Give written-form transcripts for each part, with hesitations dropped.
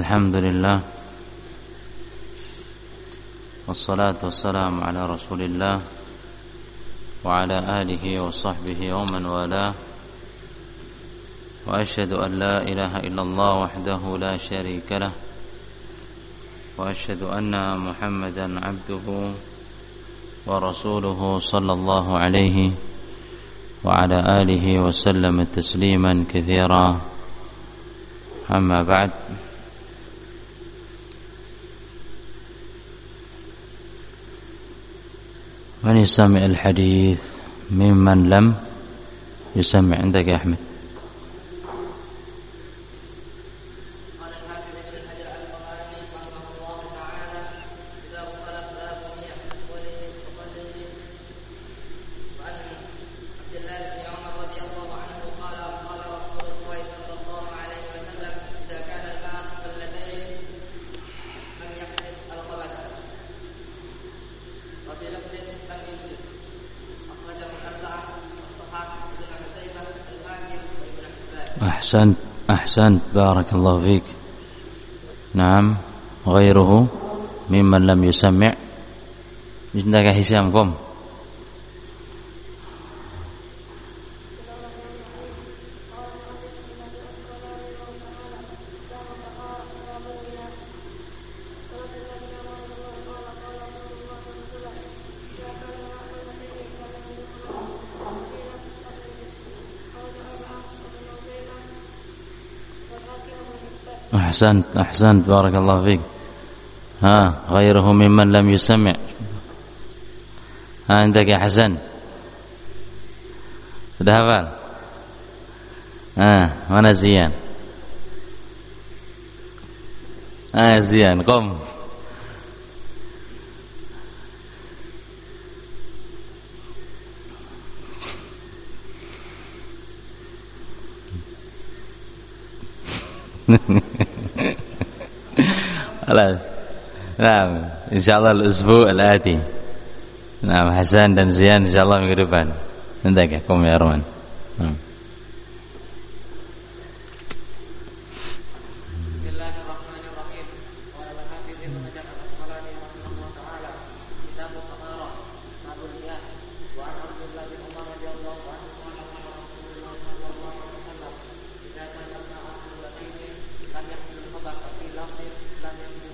الحمد لله والصلاة والسلام على رسول الله وعلى آله وصحبه ومن والاه وأشهد أن لا إله إلا الله وحده لا شريك له وأشهد أن محمدا عبده ورسوله صلى الله عليه وعلى آله وسلم تسليما كثيرا. أما بعد، من يسمع الحديث ممن لم يسمع؟ عندك يا أحمد. أحسنت بارك الله فيك. نعم، غيره ممن لم يسمع. عندك هشام قم. أحسنت بارك الله فيك. غيره ممن لم يسمع. عندك يا حسن. Sudah hafal? Mana Zian? Zian, kom. Nah, insyaallah al-usbu' al-ati. Nah, Hasan dan Zian insyaallah minggu depan. Nanti ya, kom ya Arman. Bismillahirrahmanirrahim. Wa ala hafizin Hajar al-Asqalani rahimahullah taala. Kitab al-Taharah, Babul Miyah. Wa an Abdullah bin Umar radhiyallahu anhu qala qala Rasulullah sallallahu alaihi wasallam, "Idza kana al-ma'u yaqini lam yahmil al-khabath fi lafdhin lam yahmil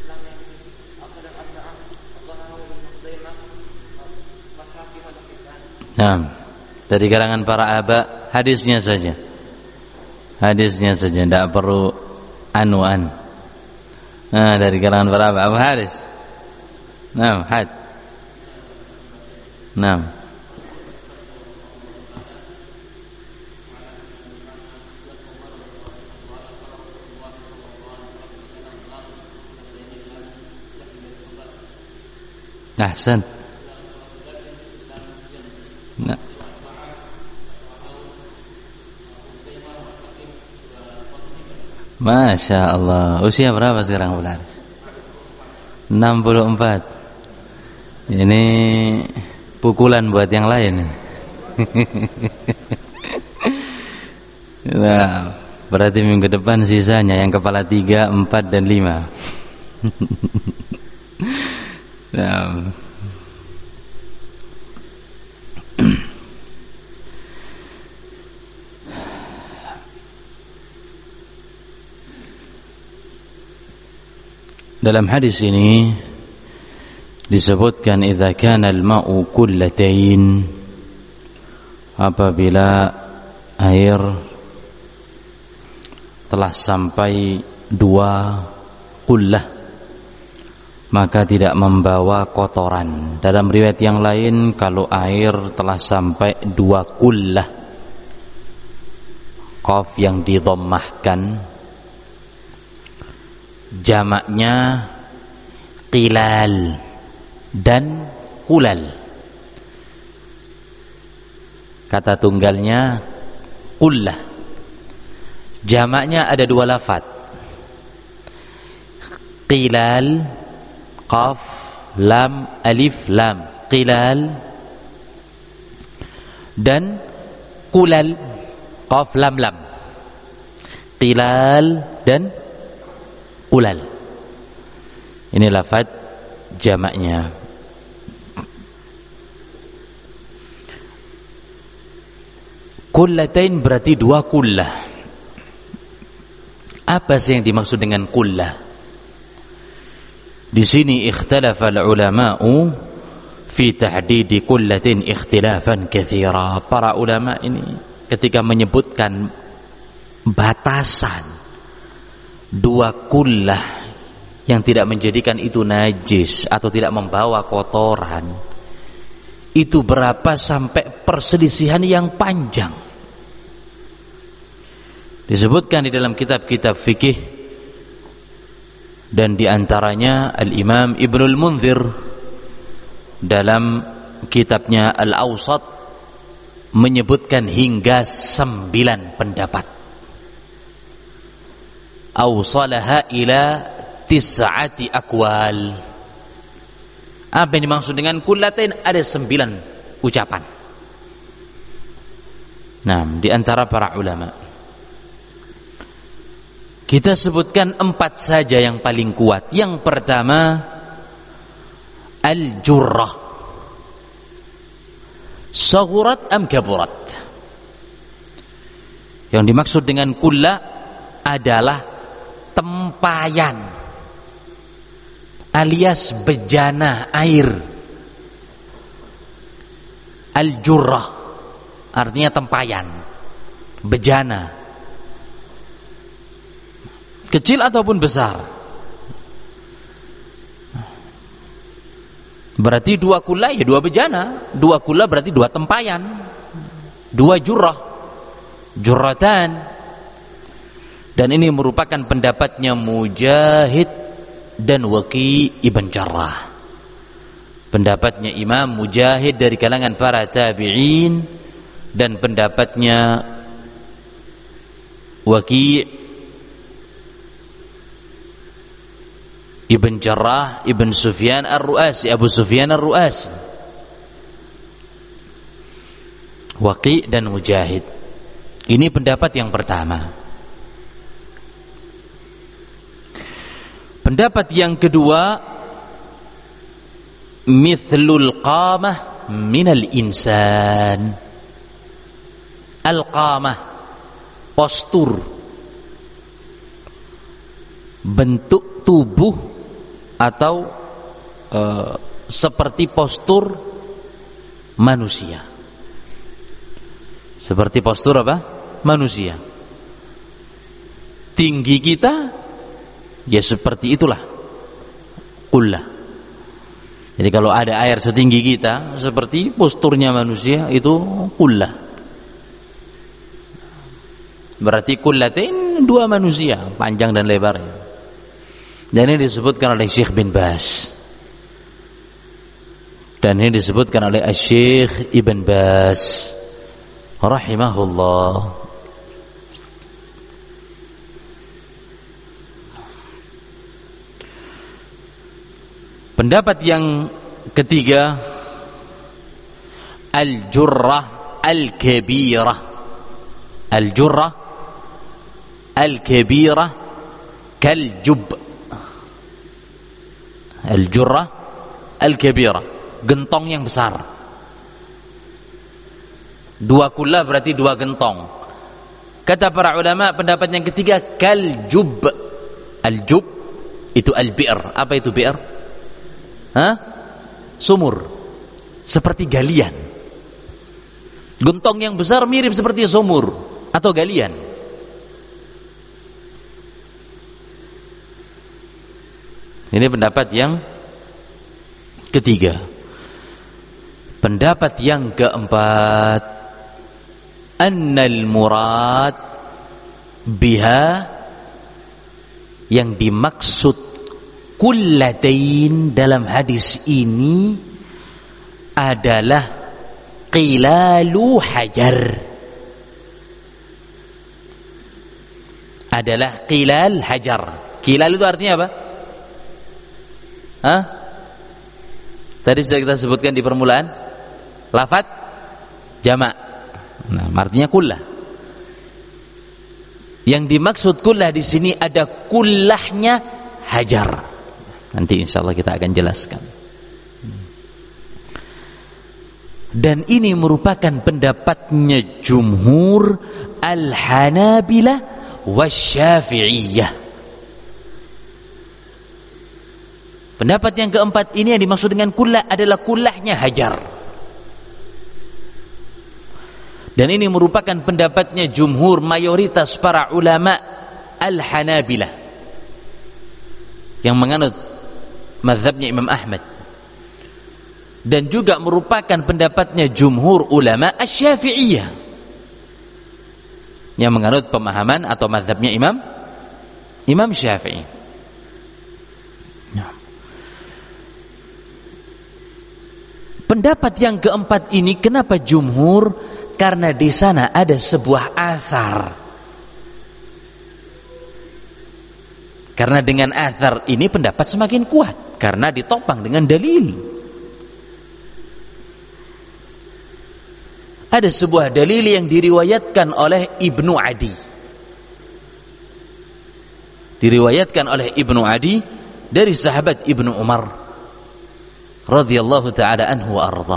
Nah, dari kalangan para aba, hadisnya saja, tidak perlu anuan. Dari kalangan para aba, Abu Haris. Had. Ahsan. Masya Allah. Usia berapa sekarang Abu Haris? 64. Ini pukulan buat yang lain. Nah, berarti minggu depan sisanya yang kepala 3, 4 dan 5. Nah. Dalam hadis ini disebutkan idza kana al-ma'u kullatain, apabila air telah sampai 2 kullah maka tidak membawa kotoran. Dalam riwayat yang lain, kalau air telah sampai 2 kullah, qaf yang didhammahkan, jamaknya qilal dan kulal. Kata tunggalnya kullah. Jamaknya ada 2 lafaz. Qilal, qaf, lam, alif, lam. Qilal dan kulal, qaf, lam, lam. Qilal dan Kulal. Ini lafaz jamaknya. Kullatain berarti dua kullah. Apa sih yang dimaksud dengan kullah? Di sini ikhtalafa al-ulama'u fi tahdidi kullatin ikhtilafan katsira. Para ulama ini ketika menyebutkan batasan dua kullah yang tidak menjadikan itu najis atau tidak membawa kotoran, itu berapa sampai perselisihan yang panjang. Disebutkan di dalam kitab-kitab fikih, dan diantaranya Al-Imam Ibnul Munzir dalam kitabnya Al-Awsat menyebutkan hingga 9 pendapat. Awsalaha ila 9 aqwal. Apa yang dimaksud dengan kullatain? Ada 9 ucapan. Nah, di antara para ulama kita sebutkan 4 saja yang paling kuat. Yang pertama, al-jurrah. Saghurat am kaburat. Yang dimaksud dengan kullah adalah tempayan alias bejana air. Al-jurrah artinya tempayan, bejana, kecil ataupun besar. Berarti 2 kullah ya 2 bejana. 2 kullah berarti 2 tempayan, 2 jurrah, jurratan. Dan ini merupakan pendapatnya Mujahid dan Waqi' ibn Jarrah. Pendapatnya Imam Mujahid dari kalangan para tabi'in, dan pendapatnya Waqi' Ibn Jarrah Ibn Sufyan Ar-Ru'asi, Abu Sufyan Ar-Ru'asi, Waqi' dan Mujahid. Ini pendapat yang pertama. Pendapat yang kedua, mithlul qamah minal insan. Al-qamah, postur, bentuk tubuh atau seperti postur manusia. Seperti postur apa? Manusia. Tinggi kita ya seperti itulah kullah. Jadi kalau ada air setinggi kita, seperti posturnya manusia, itu kullah. Berarti kullatain 2 manusia, panjang dan lebarnya. Dan ini disebutkan oleh Syekh bin Baz, dan ini disebutkan oleh Syekh Ibn Baz rahimahullah. Pendapat yang ketiga, al-jurrah al-kabirah. Al-jurrah al-kabirah kal-jub. Al-jurrah al-kabirah, gentong yang besar. 2 kullah berarti 2 gentong. Kata para ulama, pendapat yang ketiga, kal-jub. Al-jub itu al-bi'r. Apa itu bi'r? Sumur, seperti galian. Gentong yang besar mirip seperti sumur atau galian. Ini pendapat yang ketiga. Pendapat yang keempat, annal murad biha, yang dimaksud kullatain dalam hadis ini adalah qilalu hajar. Adalah qilal hajar. Qilal itu artinya apa? Tadi sudah kita sebutkan di permulaan, lafaz jamak. Nah, artinya kullah. Yang dimaksud kullah di sini ada kullahnya hajar. Nanti insyaallah kita akan jelaskan. Dan ini merupakan pendapatnya jumhur al-Hanabilah wasy-Syafi'iyah. Pendapat yang keempat ini yang dimaksud dengan kullah adalah kullahnya hajar. Dan ini merupakan pendapatnya jumhur mayoritas para ulama al-Hanabilah yang menganut mazhabnya Imam Ahmad. Dan juga merupakan pendapatnya jumhur ulama asy-Syafi'iyah yang menganut pemahaman atau mazhabnya Imam Syafi'i. Pendapat yang keempat ini kenapa jumhur? Karena di sana ada sebuah athar. Karena dengan athar ini pendapat semakin kuat karena ditopang dengan dalil. Ada sebuah dalil yang diriwayatkan oleh Ibnu Adi. Diriwayatkan oleh Ibnu Adi dari sahabat Ibnu Umar radhiyallahu taala anhu wa arda.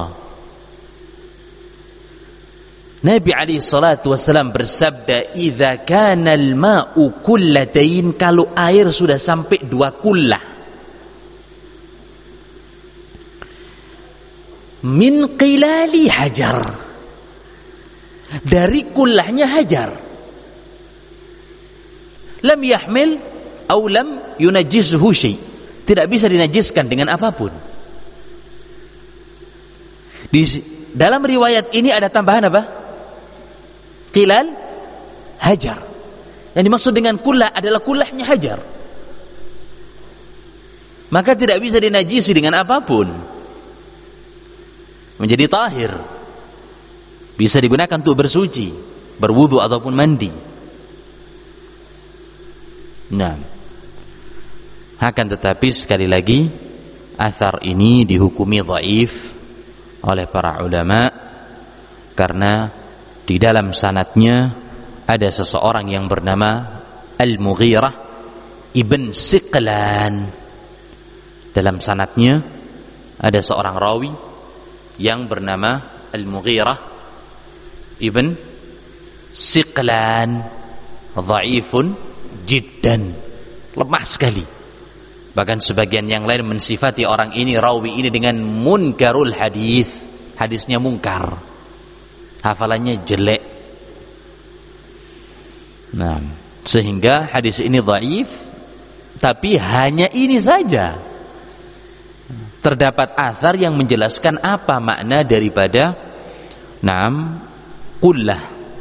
Nabi alaihi salatu wasallam bersabda, "Idza kana al-ma'u kullatain," kalau air sudah sampai 2 kullah. Min qilali hajar. Dari kullahnya hajar. Lam yahmil atau lam yunajjisuhu syai'. Tidak bisa dinajiskan dengan apapun. Di dalam riwayat ini ada tambahan apa? Qilal hajar. Yang dimaksud dengan kullah adalah kullahnya hajar. Maka tidak bisa dinajisi dengan apapun. Menjadi tahir. Bisa digunakan untuk bersuci, berwudu ataupun mandi. Nah, akan tetapi sekali lagi athar ini dihukumi dhaif oleh para ulama karena di dalam sanadnya ada seseorang yang bernama Al-Mughirah ibn Siqlan. Dalam sanadnya ada seorang rawi yang bernama Al-Mughirah ibn Siqlan, dhaifun jiddan, lemah sekali. Bahkan sebagian yang lain mensifati orang ini, rawi ini, dengan munkarul hadis. Hadisnya mungkar, hafalannya jelek. Nah, sehingga hadis ini dhaif. Tapi hanya ini saja. Terdapat athar yang menjelaskan apa makna daripada kullah.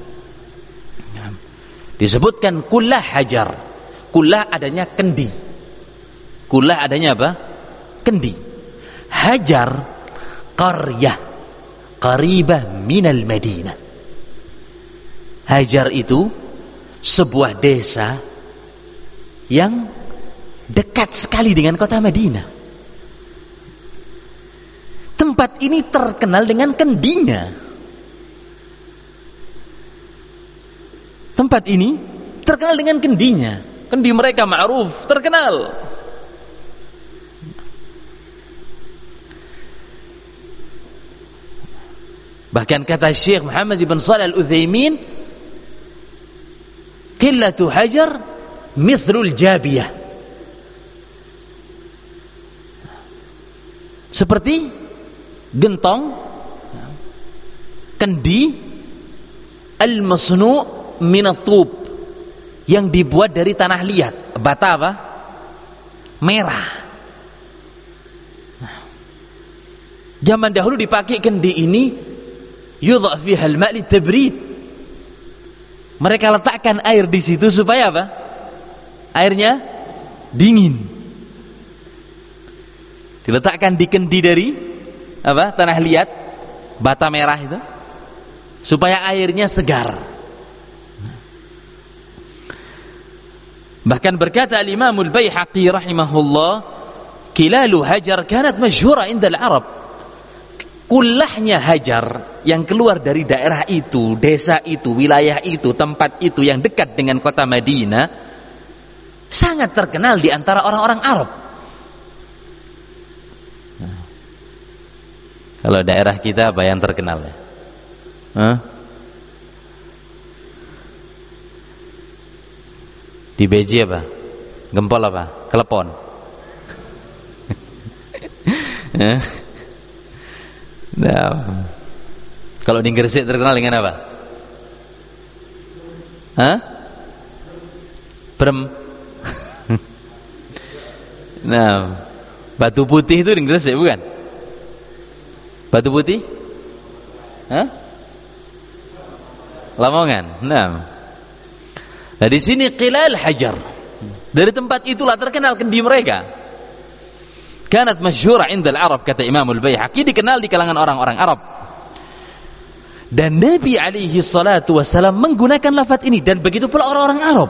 Disebutkan kullah hajar. Kullah adanya kendi. Kullah adanya apa? Kendi. Hajar qaryah qaribah minal Madinah. Hajar itu sebuah desa yang dekat sekali dengan kota Madinah. Tempat ini terkenal dengan kendinya. Tempat ini terkenal dengan kendinya. Kendi mereka ma'ruf, terkenal. Bahkan kata Syekh Muhammad ibn Shalih Al-Utsaimin, qillatu hajar mithlul jabiyah. Seperti gentong kendi al-masnu' minatub yang dibuat dari tanah liat, bata apa? Merah. Zaman dahulu dipakai kendi ini yudha fiha al-ma' litabrid. Mereka letakkan air di situ supaya apa? Airnya dingin. Diletakkan di kendi dari apa? Tanah liat, bata merah itu, supaya airnya segar. Bahkan berkata Al-Imam Al-Baihaqi rahimahullah, kilalu hajar kanat masyhura indal Arab. Kullahnya hajar yang keluar dari daerah itu, desa itu, wilayah itu, tempat itu yang dekat dengan kota Madinah, sangat terkenal di antara orang-orang Arab. Nah, kalau daerah kita apa yang terkenal ya? Di Beji apa? Gempol apa? Klepon. Nah, kalau di Gresik terkenal dengan apa? Brem. Nah, Batu Putih itu di Gresik bukan? Batu Putih? Lamongan. Nah, di sini Qilal Hajar. Dari tempat itulah terkenal kendi mereka. Kanat masyhura 'inda al-Arab, kata Imam Al-Baihaqi, dikenal di kalangan orang-orang Arab. Dan Nabi alaihi salatu wasallam menggunakan lafaz ini, dan begitu pula orang-orang Arab.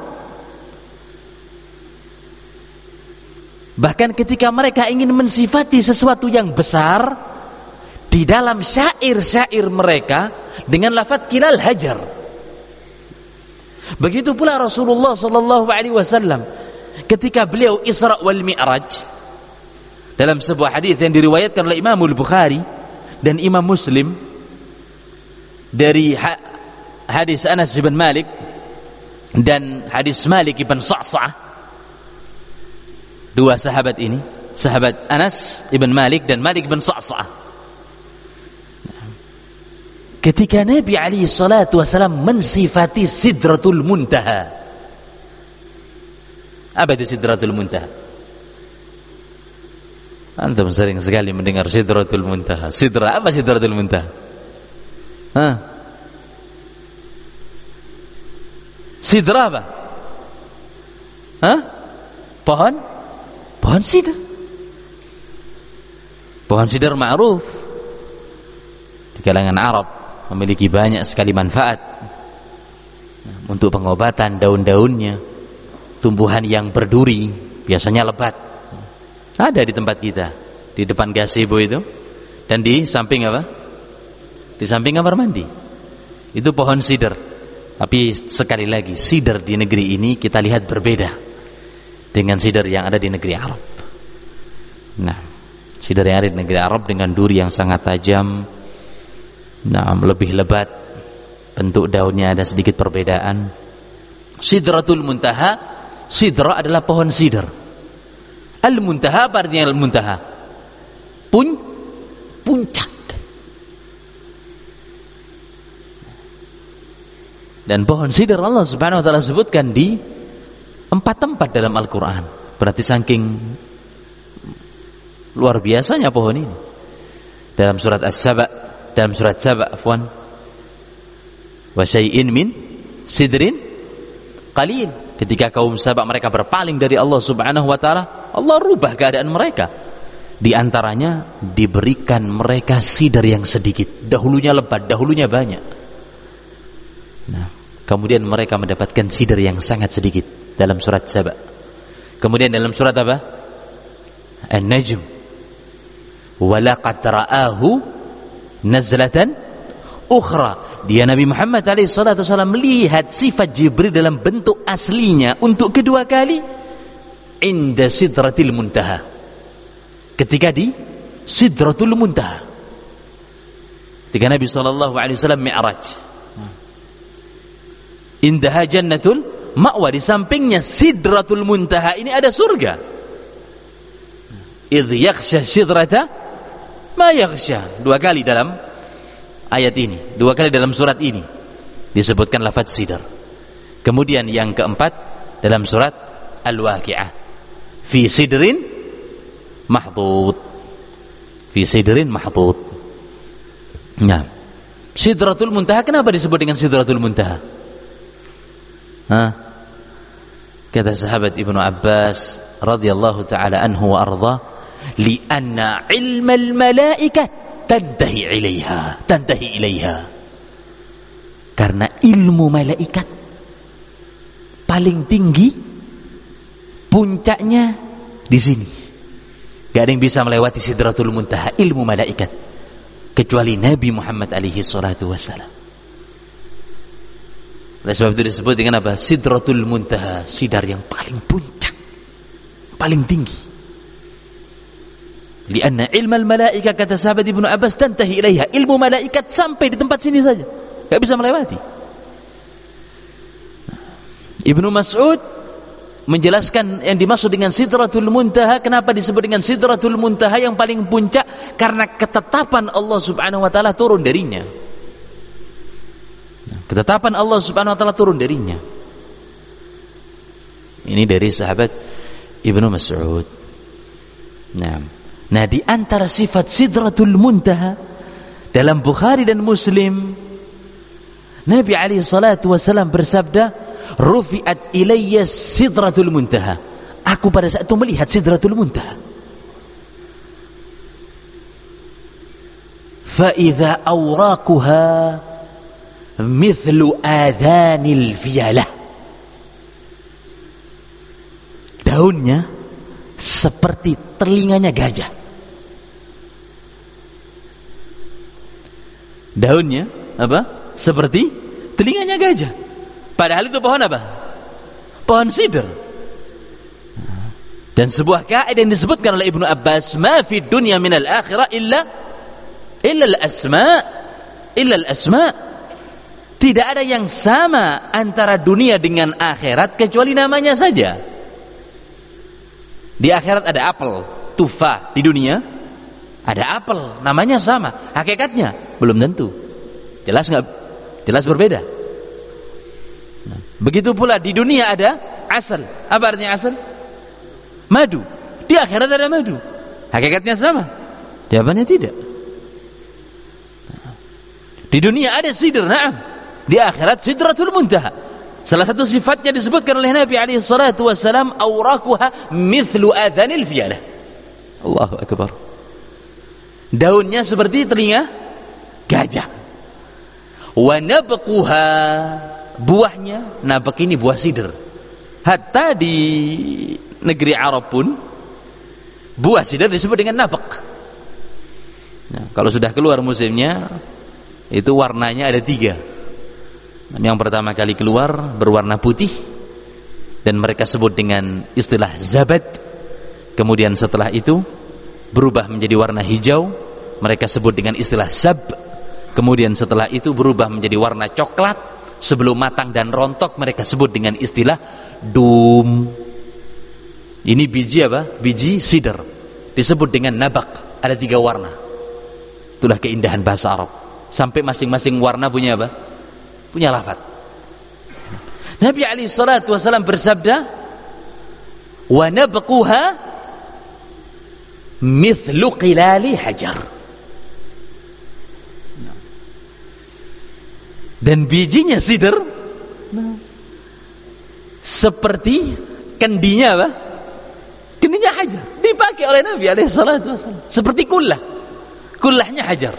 Bahkan ketika mereka ingin mensifati sesuatu yang besar di dalam syair-syair mereka dengan lafaz Qilal Hajar. Begitu pula Rasulullah sallallahu alaihi wasallam ketika beliau Isra wal Mi'raj, dalam sebuah hadis yang diriwayatkan oleh Imam Al-Bukhari dan Imam Muslim dari hadis Anas bin Malik dan hadis Malik bin Sa'sa'ah, dua sahabat ini, sahabat Anas bin Malik dan Malik bin Sa'sa'ah. Ketika Nabi alaihi salatu wasallam mensifati Sidratul Muntaha. Apa itu Sidratul Muntaha? Antum sering sekali mendengar Sidratul Muntaha. Sidra, apa Sidratul Muntaha? Sidra apa? Pohon sidr. Pohon sidr ma'ruf di kalangan Arab, memiliki banyak sekali manfaat untuk pengobatan. Daun-daunnya, tumbuhan yang berduri, biasanya lebat, ada di tempat kita, di depan gazebo itu, dan di samping apa? Di samping kamar mandi. Itu pohon sidr. Tapi sekali lagi, sidr di negeri ini kita lihat berbeda dengan sidr yang ada di negeri Arab. Nah, sidr yang ada di negeri Arab dengan duri yang sangat tajam, lebih lebat, bentuk daunnya ada sedikit perbedaan. Sidratul Muntaha, sidra adalah pohon sidr. Al-Muntaha, apa artinya Al-Muntaha? Puncak. Dan pohon sidr Allah Subhanahu wa taala sebutkan di 4 tempat dalam Al-Qur'an. Berarti saking luar biasanya pohon ini. Dalam surat As-Saba, dalam surat Saba, afwan, wa syai'in min sidrin qalil. Ketika kaum Saba mereka berpaling dari Allah Subhanahu wa taala, Allah rubah keadaan mereka. Di antaranya diberikan mereka sidr yang sedikit. Dahulunya lebat, dahulunya banyak. Nah, kemudian mereka mendapatkan sidr yang sangat sedikit dalam surat Saba. Kemudian dalam surat apa? An-Najm. Wa laqad ra'ahu nazlatan ukhra. Dia Nabi Muhammad SAW melihat sifat Jibril dalam bentuk aslinya untuk kedua kali inda Sidratil Muntaha, ketika di Sidratul Muntaha, ketika Nabi SAW Mi'raj. Indaha Jannatul Ma'wa, di sampingnya Sidratul Muntaha ini ada surga. Idh yakhsha sidrata ma yakhsha. 2 kali dalam ayat ini, 2 kali dalam surat ini disebutkan lafaz sidr. Kemudian yang keempat dalam surat Al-Waqi'ah, fi sidrin mahdud, fi sidrin mahdud. Nah, Sidratul Muntaha kenapa disebut dengan Sidratul Muntaha? Kata sahabat Ibnu Abbas radhiyallahu taala anhu wa arda, li'anna ilmal malaikat tantahi ilaiha, karena ilmu malaikat paling tinggi, puncaknya di sini. Gak ada yang bisa melewati Sidratul Muntaha, ilmu malaikat, kecuali Nabi Muhammad alaihi salatu wassalam. Oleh sebab itu disebut dengan apa? Sidratul Muntaha, sidar yang paling puncak, paling tinggi. Lianna ilmal malaika, kata sahabat Ibnu Abbas, tantahi ilaiha, ilmu malaikat sampai di tempat sini saja, enggak bisa melewati. Ibnu Mas'ud menjelaskan yang dimaksud dengan Sidratul Muntaha, kenapa disebut dengan Sidratul Muntaha yang paling puncak, karena ketetapan Allah Subhanahu wa taala turun darinya. Ketetapan Allah Subhanahu wa taala turun darinya. Ini dari sahabat Ibnu Mas'ud. Nah, di antara sifat Sidratul Muntaha dalam Bukhari dan Muslim, Nabi alaihi salatu wasallam bersabda, "Rufi'at ilayya Sidratul Muntaha." Aku pada saat itu melihat Sidratul Muntaha. Fa idza awraquha mithlu adhanil fiyalah. Daunnya seperti telinganya gajah. Daunnya apa? Seperti telinganya gajah. Padahal itu pohon apa? Pohon sidr. Dan sebuah kaidah yang disebutkan oleh Ibnu Abbas, "Ma fi dunya minal akhirah illa al-asma." Tidak ada yang sama antara dunia dengan akhirat kecuali namanya saja. Di akhirat ada apel, tufah. Di dunia ada apel, namanya sama. Hakikatnya belum tentu. Jelas nggak? Jelas berbeda. Nah, begitu pula di dunia ada asal. Apa artinya asal? Madu. Di akhirat ada madu. Hakikatnya sama? Jawabannya tidak. Di dunia ada sidr, na'am. Di akhirat Sidratul Muntaha. Salah satu sifatnya disebutkan oleh Nabi alaihi salatu wasalam, awraquha mithlu adhanil fiyalah. Allahu akbar. Daunnya seperti telinga gajah. Wa nabquha, buahnya, nabq ini buah sidr. Hatta di negeri Arab pun buah sidr disebut dengan nabq. Nah, kalau sudah keluar musimnya, itu warnanya ada 3. Yang pertama kali keluar berwarna putih, dan mereka sebut dengan istilah zabat. Kemudian setelah itu berubah menjadi warna hijau, mereka sebut dengan istilah sab. Kemudian setelah itu berubah menjadi warna coklat, sebelum matang dan rontok mereka sebut dengan istilah dum. Ini biji apa? Biji sidr, disebut dengan nabaq. Ada 3 warna. Itulah keindahan bahasa Arab. Sampai masing-masing warna punya apa? Punya lafaz. Nabi alaihi salatu wasallam bersabda, "Wa nabquha mithlu qilali hajar." Dan bijinya sidr seperti kendinya apa? Kendinya hajar. Dipakai oleh Nabi alaihi salatu wasallam seperti kullah. Kullahnya hajar.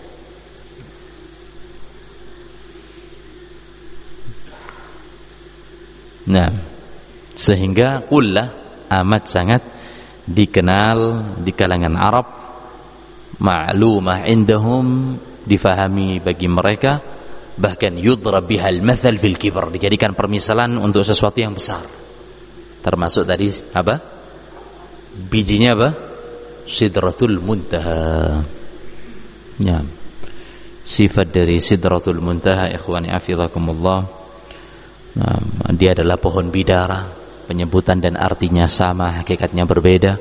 Nah, sehingga kullah amat sangat dikenal di kalangan Arab, ma'lumah indahum, difahami bagi mereka, bahkan yudrab bihal mathal fil kibar, dijadikan permisalan untuk sesuatu yang besar. Termasuk tadi apa? Bijinya apa? Sidratul Muntaha. Ya. Sifat dari Sidratul Muntaha, ikhwani afizakumullah, dia adalah pohon bidara. Penyebutan dan artinya sama, hakikatnya berbeda.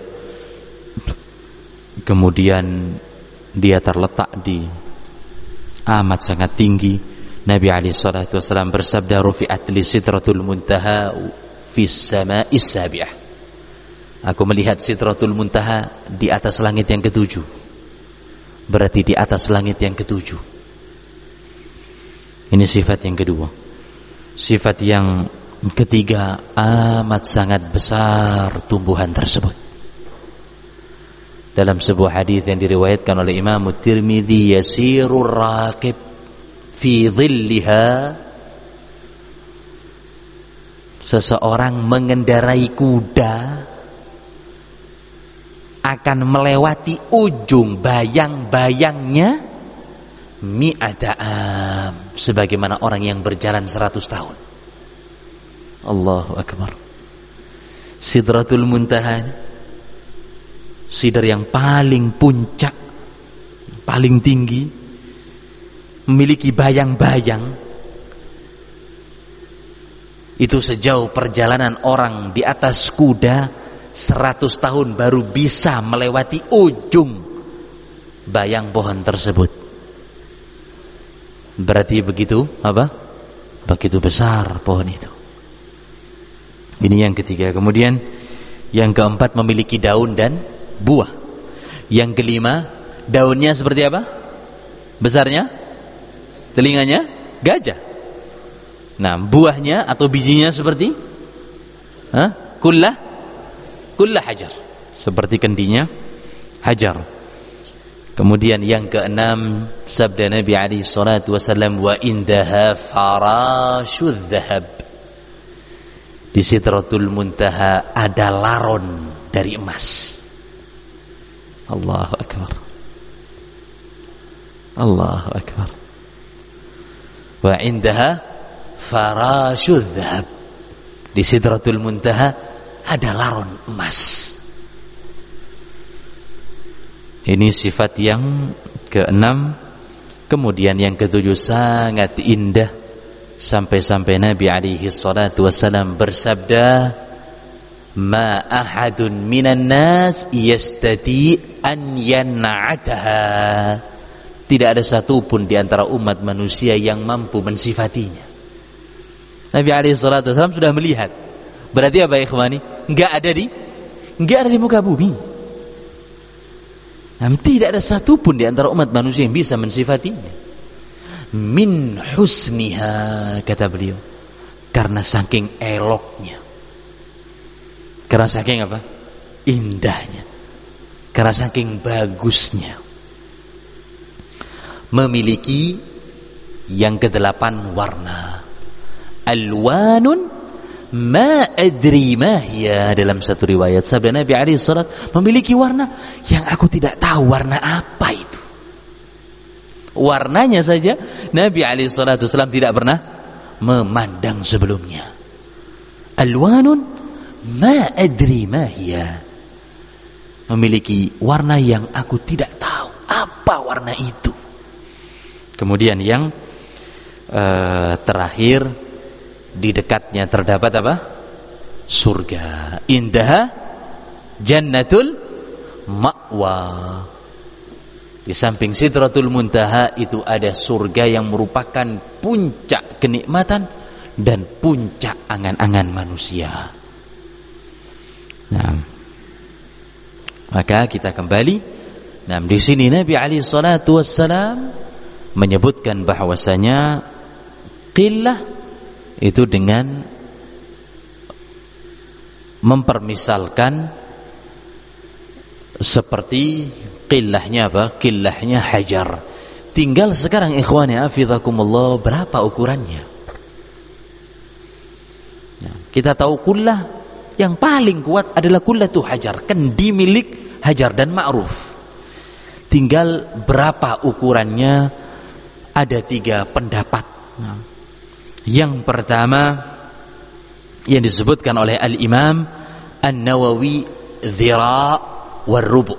Kemudian dia terletak di amat sangat tinggi. Nabi alaihi salatu wasallam bersabda, "Rufi'at li Sidratul Muntaha fis sama'is sabi'ah." Aku melihat Sidratul Muntaha di atas langit yang ke-7. Berarti di atas langit yang ke-7. Ini sifat yang kedua. Sifat yang ketiga, amat sangat besar tumbuhan tersebut. Dalam sebuah hadis yang diriwayatkan oleh Imam Tirmidzi, yasirur raqib fi dhilliha, seseorang mengendarai kuda akan melewati ujung bayang-bayangnya mi'ata'am, sebagaimana orang yang berjalan 100 tahun. Allahu Akbar. Sidratul Muntaha, sidar yang paling puncak, paling tinggi, memiliki bayang-bayang. Itu sejauh perjalanan orang di atas kuda 100 tahun baru bisa melewati ujung bayang pohon tersebut. Berarti begitu apa? Begitu besar pohon itu. Ini yang ketiga. Kemudian yang keempat, memiliki daun dan buah. Yang kelima, daunnya seperti apa? Besarnya? Telinganya? Gajah. Nah, buahnya atau bijinya seperti? Kullah hajar. Seperti kendinya hajar. Kemudian yang keenam, sabda Nabi alaihi salatu wasallam, wa indaha farashudz dzahab. Di Sidratul Muntaha ada laron dari emas. Allahu Akbar. Allahu Akbar. Wa indaha farashudz dzahab. Di Sidratul Muntaha ada laron emas. Ini sifat yang keenam. Kemudian yang ketujuh, sangat indah, sampai-sampai Nabi alaihi salatu wassalam bersabda, ma ahadun minan nas yastati an yan'ataha. Tidak ada satupun di antara umat manusia yang mampu mensifatinya. Nabi alaihi salatu wassalam sudah melihat. Berarti apa ikhwani? Enggak ada di muka bumi. Tidak ada satupun di antara umat manusia yang bisa mensifatinya. Min husniha, kata beliau, karena saking eloknya, karena saking apa? Indahnya, karena saking bagusnya. Memiliki yang ke-8 warna. Alwanun ma adri ma hiya. Dalam satu riwayat sabda Nabi alaihi salat, memiliki warna yang aku tidak tahu warna apa itu. Warnanya saja Nabi alaihi salatu wasallam tidak pernah memandang sebelumnya. Alwanun ma adri ma hiya. Memiliki warna yang aku tidak tahu apa warna itu. Kemudian yang terakhir, di dekatnya terdapat apa? Surga. Indaha jannatul ma'wa. Di samping Sidratul Muntaha itu ada surga yang merupakan puncak kenikmatan dan puncak angan-angan manusia. Nah, maka kita kembali. Nah, di sini Nabi alaihi salatu wassalam menyebutkan bahwasanya qillah itu dengan mempermisalkan seperti qillahnya apa? Qillahnya hajar. Tinggal sekarang ikhwani hafizakumullah, berapa ukurannya? Nah, kita tahu qullah yang paling kuat adalah qullatu hajar, kendi milik Hajar dan Ma'ruf. Tinggal berapa ukurannya? Ada 3 pendapat. Nah, yang pertama yang disebutkan oleh Al-Imam An-Nawawi, dhira' war-rubu'.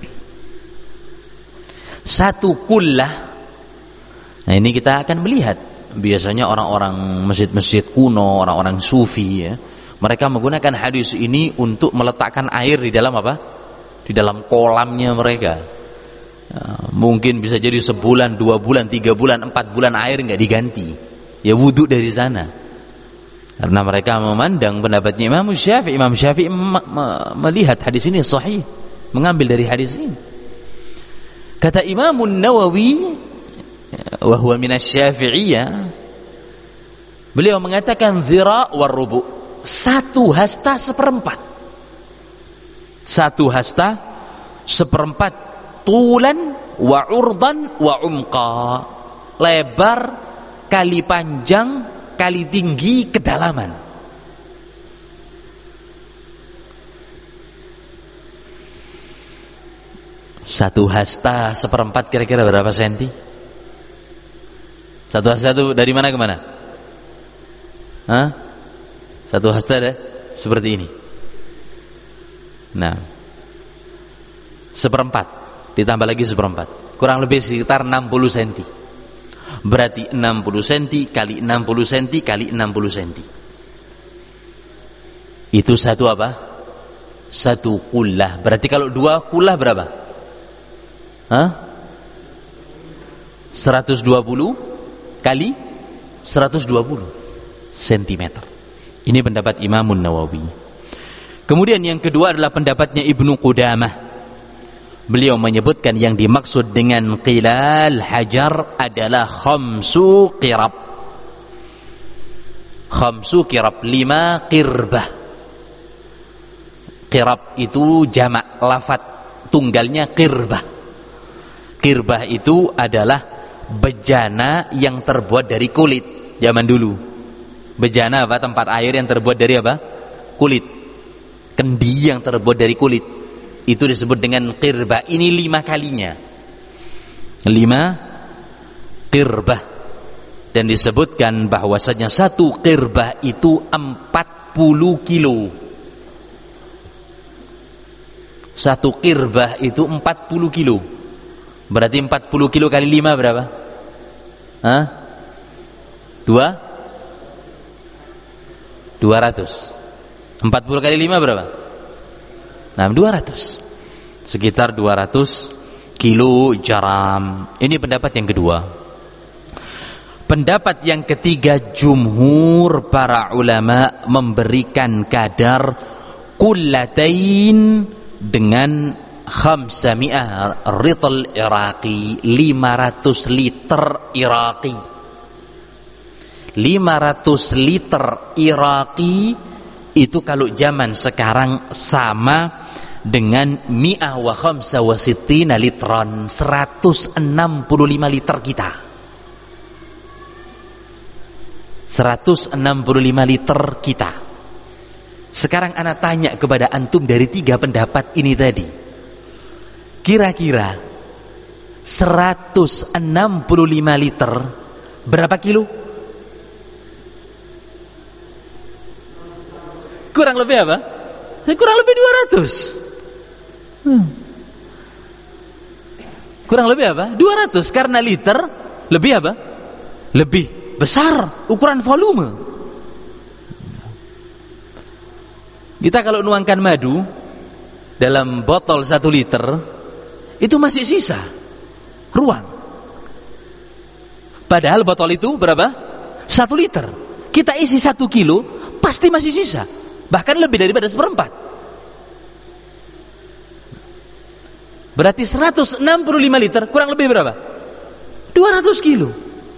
1 kullah. Nah, ini kita akan melihat biasanya orang-orang masjid-masjid kuno, orang-orang sufi ya, mereka menggunakan hadis ini untuk meletakkan air di dalam apa? Di dalam kolamnya mereka. Nah, mungkin bisa jadi sebulan, 2 bulan, 3 bulan, 4 bulan air nggak diganti. Ya wudhu dari sana. Karena mereka memandang pendapatnya Imam Syafi'i. Imam Syafi'i melihat hadis ini sahih, mengambil dari hadis ini. Kata Imam Nawawi, wa huwa minasy Syafi'iyah, beliau mengatakan dhira' war rubu', 1 hasta seperempat. 1 hasta seperempat tulan wa urdan wa umqa. Lebar kali panjang kali tinggi kedalaman. Satu hasta seperempat kira-kira berapa senti? Satu hasta itu dari mana ke mana? Hah? Satu hasta ada seperti ini. Nah, seperempat ditambah lagi seperempat, kurang lebih sekitar 60 cm. Berarti 60 cm kali 60 cm kali 60 cm. Itu satu apa? Satu kullah. Berarti kalau dua kullah berapa? Hah? 120 kali 120 cm. Ini pendapat Imam Nawawi. Kemudian yang kedua adalah pendapatnya Ibnu Qudamah. Beliau menyebutkan yang dimaksud dengan qilal hajar adalah khamsu qirab. Khamsu qirab, 5 qirbah. Qirab itu jamak, lafaz tunggalnya qirbah. Qirbah itu adalah bejana yang terbuat dari kulit zaman dulu. Bejana apa? Tempat air yang terbuat dari apa? Kulit. Kendi yang terbuat dari kulit. Itu disebut dengan qirbah. Ini 5 kalinya. 5 qirbah. Dan disebutkan bahwasanya satu qirbah itu 40 kilo. Satu qirbah itu 40 kilo. Berarti 40 kilo kali 5 berapa? Hah? 200. 40 kali 5 berapa? Nah, 200. Sekitar 200 kilo jaram. Ini pendapat yang kedua. Pendapat yang ketiga, jumhur para ulama memberikan kadar kullatain dengan 500 rital Iraqi, 500 liter Iraqi. 500 liter Iraqi itu kalau zaman sekarang sama dengan 165 litron, 165 liter kita. 165 liter kita. Sekarang ana tanya kepada antum dari 3 pendapat ini tadi. Kira-kira 165 liter berapa kilo? Kurang lebih apa? Kurang lebih 200. Kurang lebih apa? 200, karena liter lebih apa? Lebih besar ukuran volume. Kita kalau nuangkan madu dalam botol 1 liter, itu masih sisa ruang. Padahal botol itu berapa? 1 liter. Kita isi 1 kilo, pasti masih sisa. Bahkan lebih daripada 1/4. Berarti 165 liter kurang lebih berapa? 200 kilo.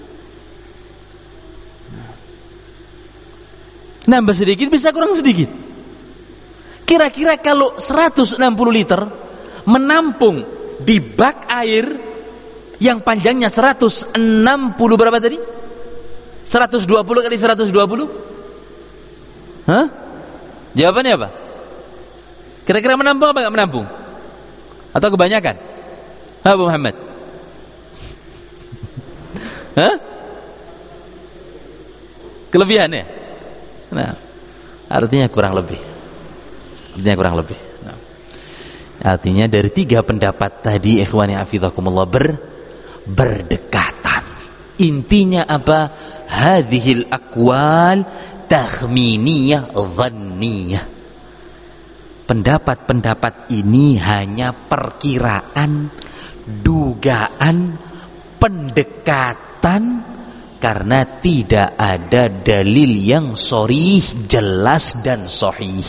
Nambah sedikit bisa kurang sedikit. Kira-kira kalau 160 liter menampung di bak air yang panjangnya 160 berapa tadi? 120 kali 120? Hah? Jawabannya apa? Kira-kira menampung apa enggak menampung? Atau kebanyakan? Abu Muhammad? Hah? Kelebihannya? Nah, artinya kurang lebih. Nah, artinya dari 3 pendapat tadi, ikhwani hafizakumullah, berdekatan. Intinya apa? Hadhil aqwal takhminiyah dhanniyah. Pendapat-pendapat ini hanya perkiraan, dugaan, pendekatan, karena tidak ada dalil yang sharih, jelas dan sahih.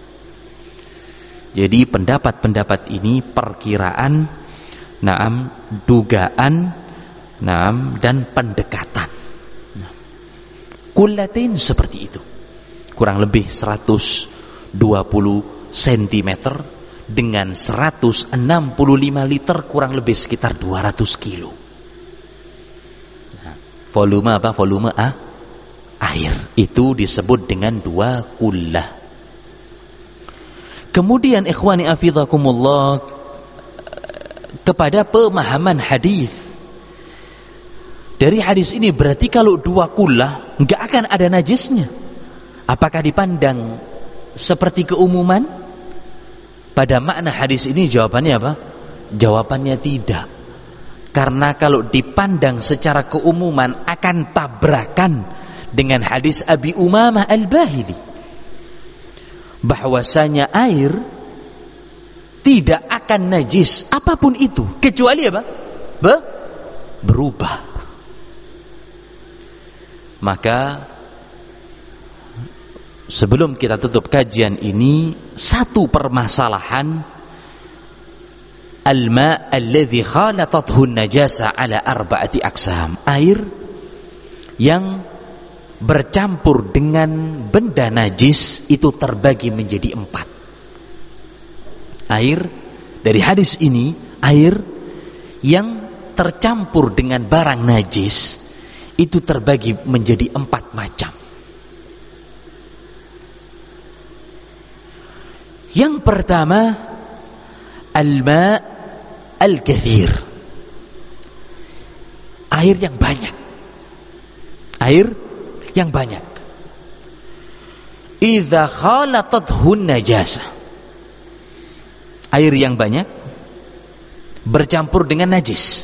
Jadi pendapat-pendapat ini perkiraan, naam, dugaan, naam, dan pendekatan. Kullatain seperti itu. Kurang lebih 120 cm dengan 165 liter, kurang lebih sekitar 200 kilo. Nah, volume apa? Volume air. Itu disebut dengan 2 kullah. Kemudian ikhwani afidhakumullah, kepada pemahaman hadis, Dari hadis ini berarti kalau dua kula nggak akan ada najisnya. Apakah dipandang seperti keumuman? Pada makna hadis ini jawabannya apa? Jawabannya tidak. Karena kalau dipandang secara keumuman akan tabrakan dengan hadis Abi Umamah Al-Bahili, bahwasanya air tidak akan najis apapun itu kecuali apa? Berubah. Maka sebelum kita tutup kajian ini, satu permasalahan, al-ma' alladhi khalatathu an-najasa ala arba'ati aqsam, air yang bercampur dengan benda najis itu terbagi menjadi 4. Air dari hadis ini, air yang tercampur dengan barang najis itu terbagi menjadi 4 macam. Yang pertama, al-ma' al-kathir, air yang banyak. Air yang banyak. Idza khalatathu najasa, air yang banyak bercampur dengan najis.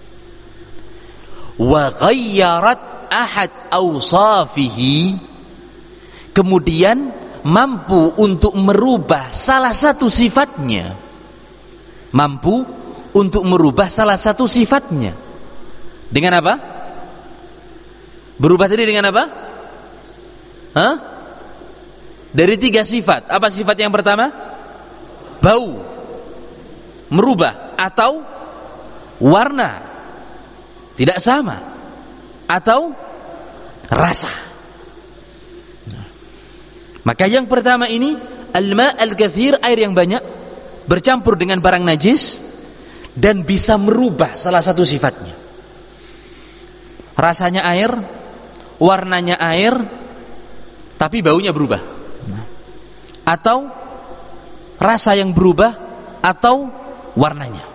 Wa ghayyarat ahad awsafihi, kemudian mampu untuk merubah salah satu sifatnya. Mampu untuk merubah salah satu sifatnya. Dengan apa? Berubah tadi dengan apa? Dari 3 sifat. Apa sifat yang pertama? Bau. Merubah. Atau warna. Tidak sama. Atau rasa. Maka yang pertama ini, al-ma' al-kathir, air yang banyak bercampur dengan barang najis dan bisa merubah salah satu sifatnya. Rasanya air, warnanya air, tapi baunya berubah. Atau rasa yang berubah, atau warnanya.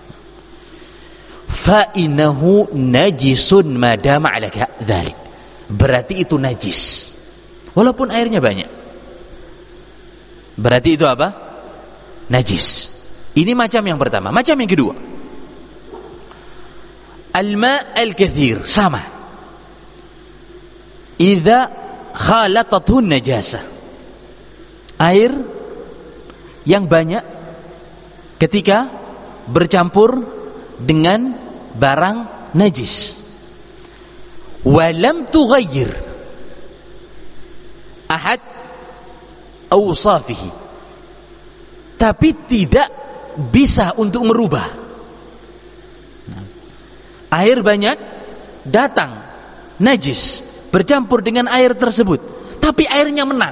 Fa innahu najisun madama ala dzalik. Berarti itu najis walaupun airnya banyak. Berarti itu apa? Najis. Ini macam yang pertama. Macam yang kedua, al-ma' al-kathir, sama. Idza khalatathu najasa, air yang banyak ketika bercampur dengan barang najis. Walam tughayyir ahad awsafihi, tapi tidak bisa untuk merubah. Air banyak datang najis bercampur dengan air tersebut, tapi airnya menang,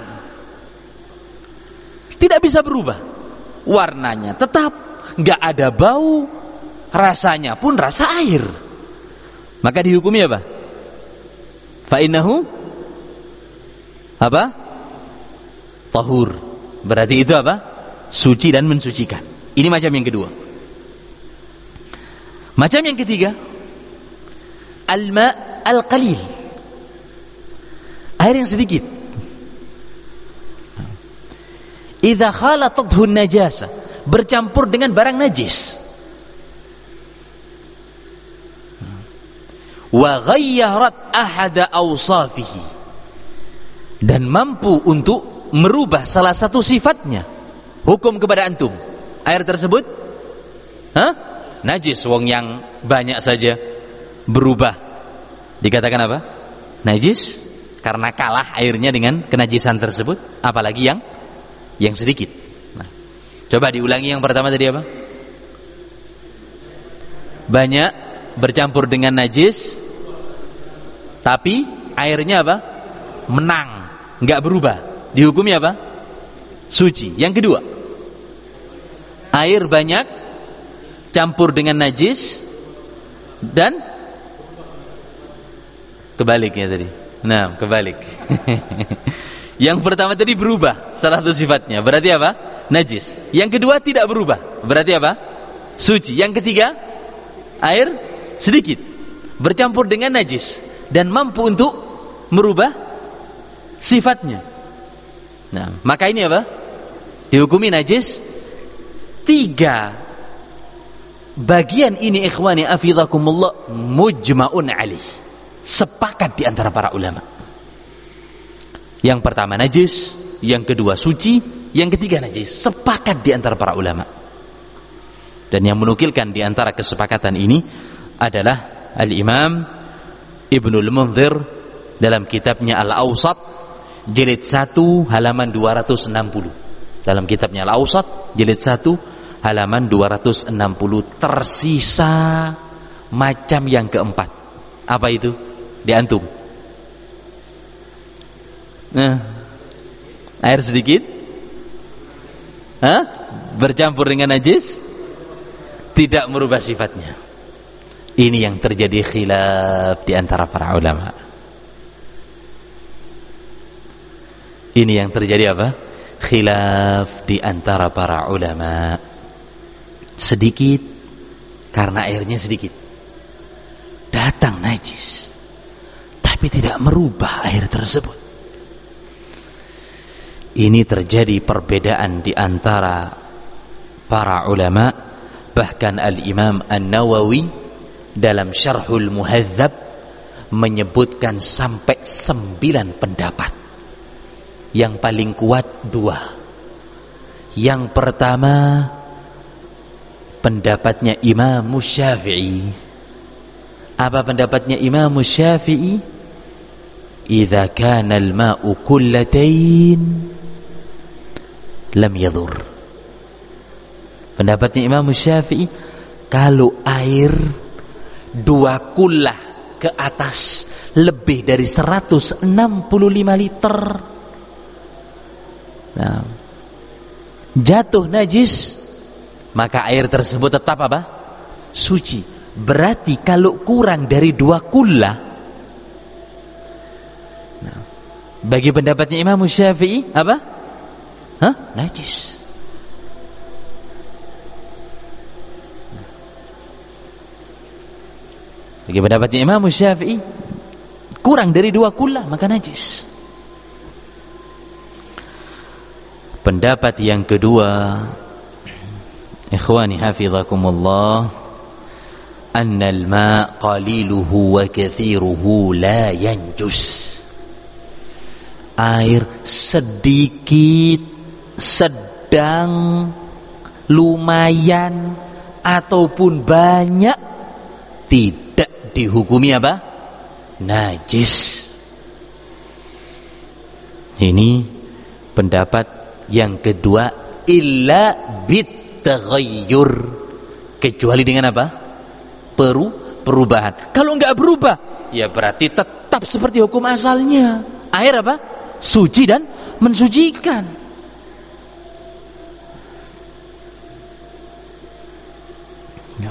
tidak bisa berubah. Warnanya tetap, nggak ada bau, rasanya pun rasa air. Maka dihukumi apa? Fa innahu apa? Tahur. Berarti itu apa? Suci dan mensucikan. Ini macam yang kedua. Macam yang ketiga, al-ma' al-qalil, air yang sedikit. Idza khalatathu najasa, bercampur dengan barang najis. Wa ghayyarat ahada awsafihi, dan mampu untuk merubah salah satu sifatnya. Hukum kepada antum, air tersebut najis, wong yang banyak saja berubah, dikatakan apa? Najis, karena kalah airnya dengan kenajisan tersebut, apalagi yang sedikit. Nah, coba diulangi yang pertama tadi apa? Banyak bercampur dengan najis, tapi airnya apa? Menang, nggak berubah. Dihukumi apa? Suci. Yang kedua, air banyak campur dengan najis dan kebaliknya tadi. Nah, kebalik. Yang pertama tadi berubah salah satu sifatnya, berarti apa? Najis. Yang kedua tidak berubah, berarti apa? Suci. Yang ketiga, air sedikit, bercampur dengan najis dan mampu untuk merubah sifatnya. Nah, maka ini apa? Dihukumi najis. 3 bagian ini ikhwani afidhakumullah mujma'un alaih, sepakat di antara para ulama. Yang pertama najis, yang kedua suci, yang ketiga najis, sepakat di antara para ulama. Dan yang menukilkan di antara kesepakatan ini adalah Al-Imam Ibnul Munzir dalam kitabnya Al-Awsat jilid 1 halaman 260. Dalam kitabnya Al-Awsat jilid 1 halaman 260. Tersisa macam yang keempat. Apa itu? Di antum. Nah, air sedikit, bercampur dengan najis, tidak merubah sifatnya. Ini yang terjadi khilaf di antara para ulama. Ini yang terjadi apa? Khilaf di antara para ulama. Sedikit karena airnya sedikit, datang najis, tapi tidak merubah air tersebut. Ini terjadi perbedaan di antara para ulama. Bahkan Al-Imam An-Nawawi dalam Syarhul Muhadzab menyebutkan sampai 9 pendapat. Yang paling kuat 2. Yang pertama pendapatnya Imam Syafi'i. Apa pendapatnya Imam Syafi'i? Idza kana al-ma'u kullatain lam yadur. Pendapatnya Imam Syafi'i, kalau air 2 kullah ke atas lebih dari 165 liter, nah, jatuh najis, maka air tersebut tetap apa? Suci. Berarti kalau kurang dari 2 kullah, nah, bagi pendapatnya Imam Syafi'i apa? Najis. Bagi pendapatnya Imam Syafi'i, kurang dari 2 kullah maka najis. Pendapat yang kedua, ikhwani hafizakumullah, annal ma' qaliluhu wa kathiruhu la yanjus. Air sedikit, sedang, lumayan ataupun banyak tidak dihukumi apa? Najis. Ini pendapat yang kedua, illa bitaghayyur, kecuali dengan apa? Perubahan. Kalau enggak berubah, ya berarti tetap seperti hukum asalnya. Air apa? Suci dan mensucikan. Ya.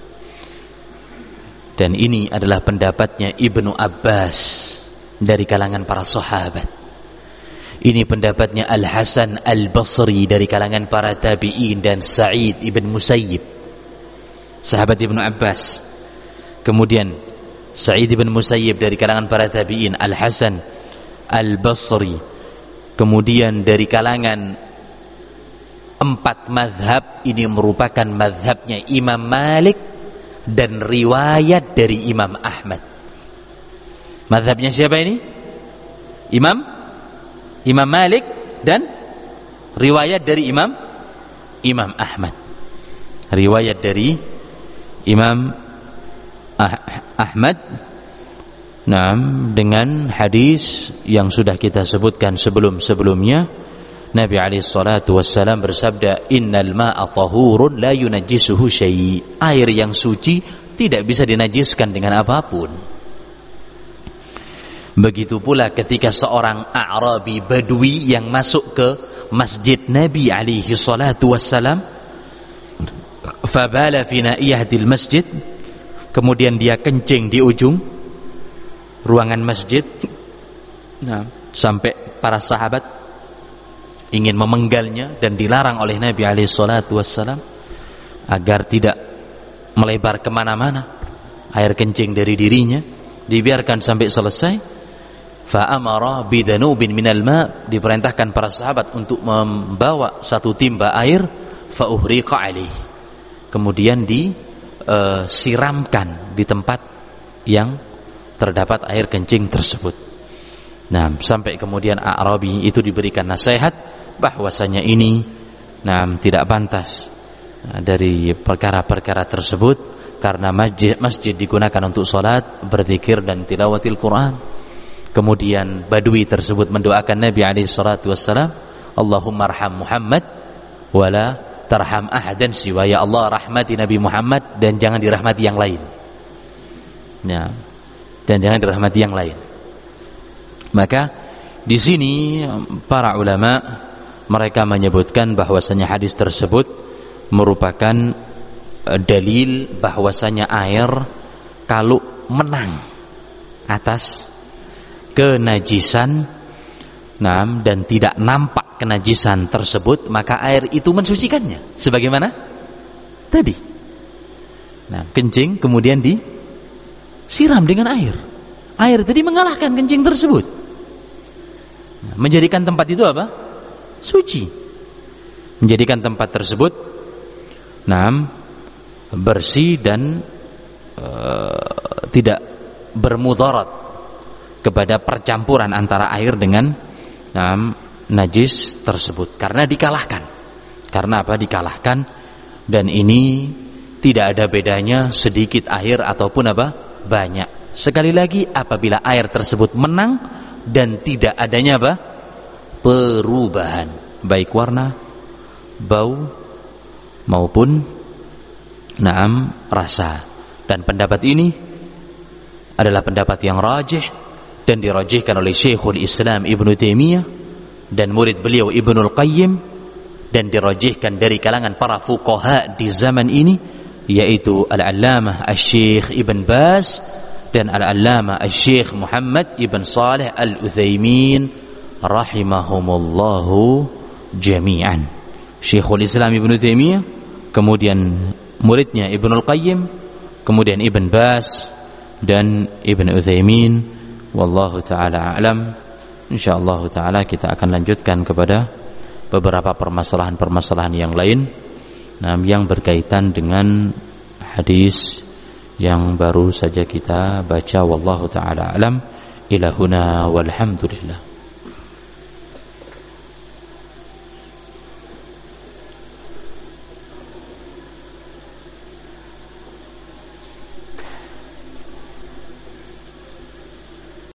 Dan ini adalah pendapatnya Ibnu Abbas dari kalangan para sahabat. Ini pendapatnya Al-Hasan Al-Basri dari kalangan para tabi'in dan Sa'id ibn Musayyib, sahabat Ibnu Abbas. Kemudian Sa'id ibn Musayyib dari kalangan para tabi'in, Al-Hasan Al-Basri. Kemudian dari kalangan 4 mazhab, ini merupakan mazhabnya Imam Malik dan riwayat dari Imam Ahmad. Mazhabnya siapa ini? Imam Malik dan riwayat dari Imam Ahmad. Riwayat dari Imam Ahmad, nah, dengan hadis yang sudah kita sebutkan sebelum-sebelumnya. Nabi alaihi salatu wassalam bersabda, innal ma'a tahurun la yunajjisuhu syai'. Air yang suci tidak bisa dinajiskan dengan apapun. Begitu pula ketika seorang A'rabi Badui yang masuk ke masjid Nabi alaihi salatu wassalam, fabala fi na'iyatil masjid, kemudian dia kencing di ujung ruangan masjid. Nah, sampai para sahabat ingin memenggalnya dan dilarang oleh Nabi alaihi salatu wassalam agar tidak melebar kemana-mana, air kencing dari dirinya, dibiarkan sampai selesai. Fa amara bidanubin minal ma, diperintahkan para sahabat untuk membawa satu timba air, fa uhriqa alaih, kemudian disiramkan di tempat yang terdapat air kencing tersebut. Nah, sampai kemudian A'rabi itu diberikan nasihat bahwasanya ini tidak pantas dari perkara-perkara tersebut, karena masjid digunakan untuk salat, berzikir dan tilawatil Quran. Kemudian badui tersebut mendoakan Nabi alaihi salatu wassalam, Allahumma arham Muhammad wala tarham ahadan siwa, ya Allah rahmati Nabi Muhammad dan jangan dirahmati yang lain. Ya, dan jangan dirahmati yang lain. Maka di sini para ulama mereka menyebutkan bahwasanya hadis tersebut merupakan dalil bahwasanya air kalau menang atas kenajisan, dan tidak nampak kenajisan tersebut, maka air itu mensucikannya. Sebagaimana tadi, kencing kemudian disiram dengan air. Air tadi mengalahkan kencing tersebut, menjadikan tempat itu apa? Suci. Menjadikan tempat tersebut bersih dan tidak bermudarat kepada percampuran antara air dengan najis tersebut, karena dikalahkan. Karena apa? Dikalahkan. Dan ini tidak ada bedanya sedikit air ataupun apa? Banyak. Sekali lagi, apabila air tersebut menang dan tidak adanya apa? Perubahan, baik warna, bau maupun rasa. Dan pendapat ini adalah pendapat yang rajih dan dirajihkan oleh Syekhul Islam Ibnu Taimiyah dan murid beliau Ibnul Qayyim, dan dirajihkan dari kalangan para fuqaha di zaman ini, yaitu Al-Allamah Asy-Syaikh Ibn Baz dan Al-Allamah Asy-Syaikh Muhammad Ibn Shalih Al-Utsaimin rahimahumullahu jami'an. Syekhul Islam Ibnu Taimiyah, kemudian muridnya Ibnul Qayyim, kemudian Ibn Baz dan Ibn Utsaimin. Wallahu ta'ala a'lam. InsyaAllah ta'ala kita akan lanjutkan kepada beberapa permasalahan-permasalahan yang lain yang berkaitan dengan hadis yang baru saja kita baca. Wallahu ta'ala a'lam. Ila huna walhamdulillah.